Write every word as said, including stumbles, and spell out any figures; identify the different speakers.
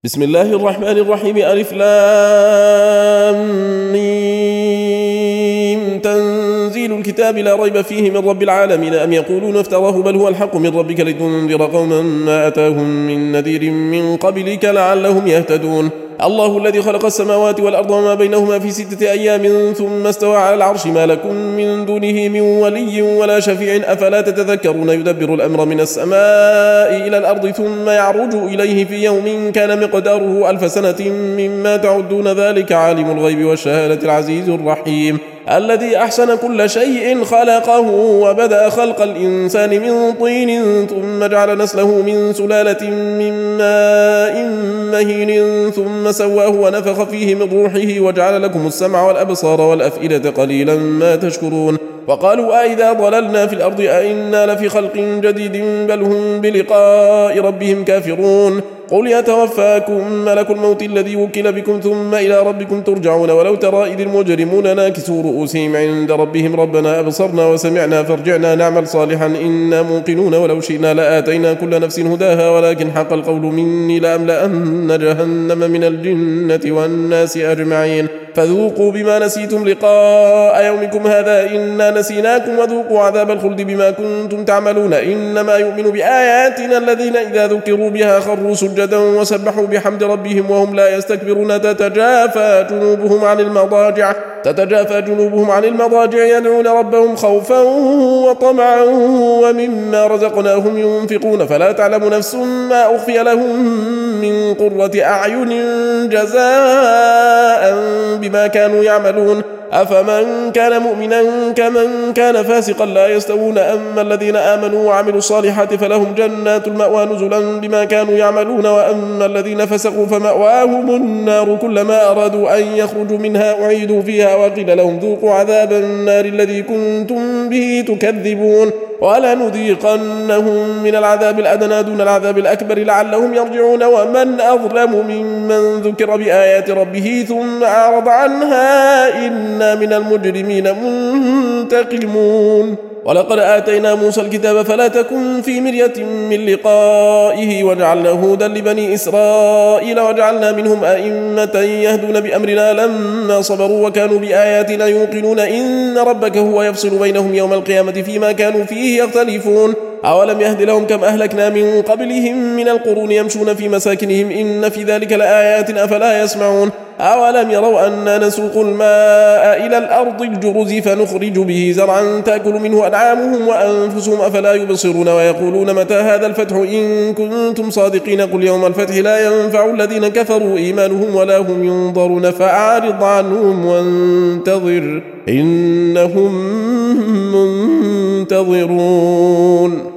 Speaker 1: بسم الله الرحمن الرحيم. ألف لام ميم. تنزيل الكتاب لا ريب فيه من رب العالمين. أم يقولون افتراه بل هو الحق من ربك لتنذر قوما ما أتاهم من نذير من قبلك لعلهم يهتدون. الله الذي خلق السماوات والأرض وما بينهما في ستة أيام ثم استوى على العرش ما لكم من دونه من ولي ولا شفيع أفلا تتذكرون. يدبر الأمر من السماء إلى الأرض ثم يعرج إليه في يوم كان مقداره ألف سنة مما تعدون ذلك عالم الغيب والشهادة العزيز الرحيم الذي أحسن كل شيء خلقه وبدأ خلق الإنسان من طين ثم جعل نسله من سلالة من ماء مهين ثم سواه ونفخ فيه من روحه وجعل لكم السمع والأبصار والأفئدة قليلا ما تشكرون. وقالوا أئذا ضللنا في الأرض أئنا لفي خلق جديد بل هم بلقاء ربهم كافرون. قل يتوفاكم ملك الموت الذي وكل بكم ثم إلى ربكم ترجعون. ولو ترى إذ المجرمون ناكسوا رؤوسهم عند ربهم ربنا أبصرنا وسمعنا فارجعنا نعمل صالحا إنا موقنون. ولو شئنا لآتينا كل نفس هداها ولكن حق القول مني لأملأن جهنم من الجنة والناس أجمعين. فذوقوا بما نسيتم لقاء يومكم هذا إنا نسيناكم وذوقوا عذاب الخلد بما كنتم تعملون. إنما يؤمن بآياتنا الذين إذا ذكروا بها خروا سجدا وسبحوا بحمد ربهم وهم لا يستكبرون. تتجافى جنوبهم عن المضاجع تتجافى جنوبهم عن المضاجع يدعون ربهم خوفا وطمعا ومما رزقناهم ينفقون. فلا تعلم نفس ما أخفي لهم من قرة أعين جزاء بما كانوا يعملون. أفمن كان مؤمنا كمن كان فاسقا لا يستوون. أما الذين آمنوا وعملوا الصالحات فلهم جنات المأوى نزلا بما كانوا يعملون وأما الذين فسقوا فمأواهم النار كلما أرادوا أن يخرجوا منها أعيدوا فيها وقيل لهم ذوقوا عذاب النار الذي كنتم به تكذبون. ولنذيقنهم من العذاب الأدنى دون العذاب الأكبر لعلهم يرجعون. ومن أظلم ممن ذكر بآيات ربه ثم أعرض عنها إنا من المجرمين منتقمون. ولقد آتينا موسى الكتاب فلا تكن في مرية من لقائه وجعلناه هدى لبني إسرائيل وجعلنا منهم أئمة يهدون بأمرنا لما صبروا وكانوا بآياتنا يوقنون. إن ربك هو يفصل بينهم يوم القيامة فيما كانوا فيه يختلفون. أولم يهد لهم كم أهلكنا من قبلهم من القرون يمشون في مساكنهم إن في ذلك لآيات أفلا يسمعون. أولم يروا أنا نسوق الماء إلى الأرض الجرز فنخرج به زرعا تأكل منه أنعامهم وأنفسهم أفلا يبصرون. ويقولون متى هذا الفتح إن كنتم صادقين. قل يوم الفتح لا ينفع الذين كفروا إيمانهم ولا هم ينظرون فأعرض عنهم وانتظر إنهم منتظرون.